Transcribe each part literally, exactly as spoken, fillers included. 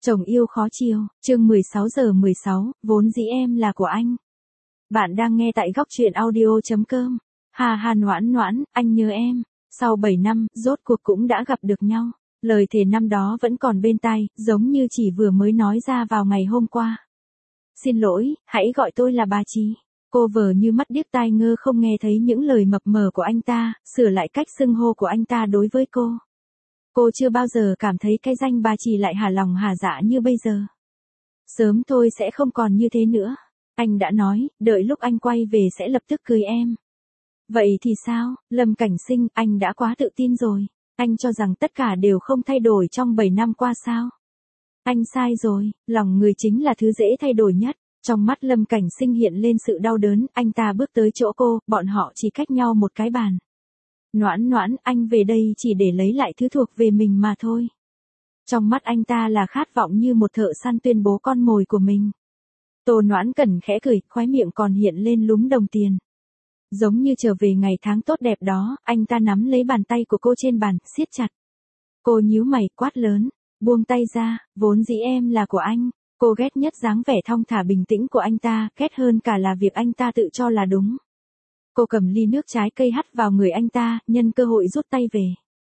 Chồng yêu khó chiều, chương mười sáu giờ mười sáu, vốn dĩ em là của anh. Bạn đang nghe tại góc truyện audio chấm com. Hà hà Noãn Noãn, anh nhớ em. Sau bảy năm, rốt cuộc cũng đã gặp được nhau. Lời thề năm đó vẫn còn bên tai, giống như chỉ vừa mới nói ra vào ngày hôm qua. Xin lỗi, hãy gọi tôi là bà Trí. Cô vờ như mắt điếc tai ngơ không nghe thấy những lời mập mờ của anh ta, sửa lại cách xưng hô của anh ta đối với cô. Cô chưa bao giờ cảm thấy cái danh bà Trì lại hà lòng hà dạ như bây giờ. Sớm thôi sẽ không còn như thế nữa. Anh đã nói, đợi lúc anh quay về sẽ lập tức cưới em. Vậy thì sao, Lâm Cảnh Sinh, anh đã quá tự tin rồi. Anh cho rằng tất cả đều không thay đổi trong bảy năm qua sao. Anh sai rồi, lòng người chính là thứ dễ thay đổi nhất. Trong mắt Lâm Cảnh Sinh hiện lên sự đau đớn, anh ta bước tới chỗ cô, bọn họ chỉ cách nhau một cái bàn. Noãn Noãn, anh về đây chỉ để lấy lại thứ thuộc về mình mà thôi. Trong mắt anh ta là khát vọng như một thợ săn tuyên bố con mồi của mình. Tô Noãn Cẩn khẽ cười, khóe miệng còn hiện lên lúm đồng tiền. Giống như trở về ngày tháng tốt đẹp đó, anh ta nắm lấy bàn tay của cô trên bàn, siết chặt. Cô nhíu mày, quát lớn, buông tay ra, vốn dĩ em là của anh. Cô ghét nhất dáng vẻ thong thả bình tĩnh của anh ta, ghét hơn cả là việc anh ta tự cho là đúng. Cô cầm ly nước trái cây hắt vào người anh ta, nhân cơ hội rút tay về.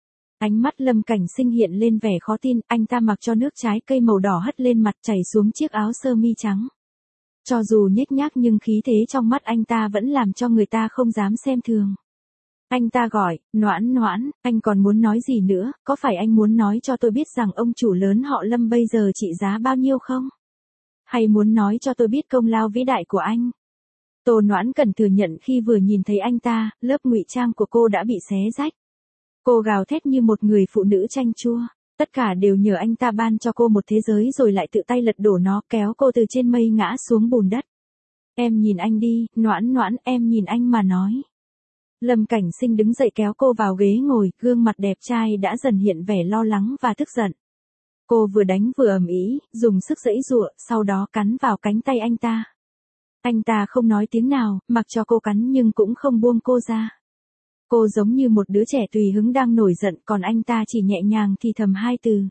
Ánh mắt Lâm Cảnh Sinh hiện lên vẻ khó tin, anh ta mặc cho nước trái cây màu đỏ hất lên mặt chảy xuống chiếc áo sơ mi trắng. Cho dù nhếch nhác nhưng khí thế trong mắt anh ta vẫn làm cho người ta không dám xem thường. Anh ta gọi, Noãn Noãn, anh còn muốn nói gì nữa, có phải anh muốn nói cho tôi biết rằng ông chủ lớn họ Lâm bây giờ trị giá bao nhiêu không? Hay muốn nói cho tôi biết công lao vĩ đại của anh? Tô Noãn Cẩn thừa nhận khi vừa nhìn thấy anh ta, lớp ngụy trang của cô đã bị xé rách. Cô gào thét như một người phụ nữ chanh chua, tất cả đều nhờ anh ta ban cho cô một thế giới rồi lại tự tay lật đổ nó, kéo cô từ trên mây ngã xuống bùn đất. Em nhìn anh đi, Noãn Noãn, em nhìn anh mà nói. Lâm Cảnh Sinh đứng dậy kéo cô vào ghế ngồi, gương mặt đẹp trai đã dần hiện vẻ lo lắng và tức giận. Cô vừa đánh vừa ầm ĩ, dùng sức giãy giụa, sau đó cắn vào cánh tay anh ta. Anh ta không nói tiếng nào, mặc cho cô cắn nhưng cũng không buông cô ra. Cô giống như một đứa trẻ tùy hứng đang nổi giận, còn anh ta chỉ nhẹ nhàng thì thầm hai từ.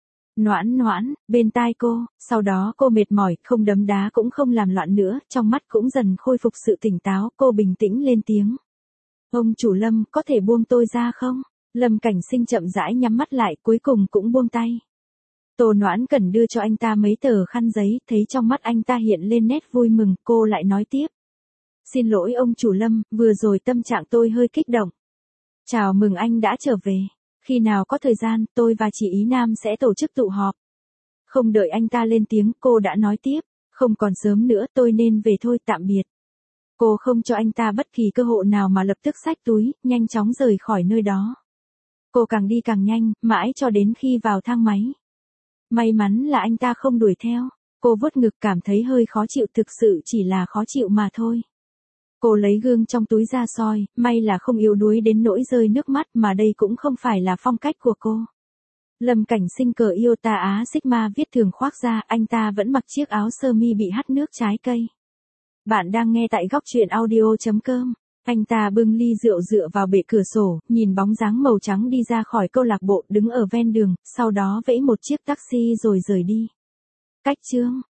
Noãn Noãn, bên tai cô, sau đó cô mệt mỏi, không đấm đá cũng không làm loạn nữa, trong mắt cũng dần khôi phục sự tỉnh táo, cô bình tĩnh lên tiếng. Ông chủ Lâm, có thể buông tôi ra không? Lâm Cảnh Sinh chậm rãi nhắm mắt lại, cuối cùng cũng buông tay. Tô Noãn Cẩn đưa cho anh ta mấy tờ khăn giấy, thấy trong mắt anh ta hiện lên nét vui mừng, cô lại nói tiếp. Xin lỗi ông chủ Lâm, vừa rồi tâm trạng tôi hơi kích động. Chào mừng anh đã trở về. Khi nào có thời gian, tôi và chị Ý Nam sẽ tổ chức tụ họp. Không đợi anh ta lên tiếng, cô đã nói tiếp. Không còn sớm nữa, tôi nên về thôi, tạm biệt. Cô không cho anh ta bất kỳ cơ hội nào mà lập tức xách túi, nhanh chóng rời khỏi nơi đó. Cô càng đi càng nhanh, mãi cho đến khi vào thang máy. May mắn là anh ta không đuổi theo. Cô vuốt ngực cảm thấy hơi khó chịu, thực sự chỉ là khó chịu mà thôi. Cô lấy gương trong túi ra soi, may là không yếu đuối đến nỗi rơi nước mắt, mà đây cũng không phải là phong cách của cô. Lâm Cảnh Sinh cờ Iota Á Sigma viết thường khoác ra, anh ta vẫn mặc chiếc áo sơ mi bị hắt nước trái cây. Bạn đang nghe tại góc truyện audio chấm com. Anh ta bưng ly rượu dựa vào bệ cửa sổ, nhìn bóng dáng màu trắng đi ra khỏi câu lạc bộ, đứng ở ven đường, sau đó vẫy một chiếc taxi rồi rời đi. Cách chương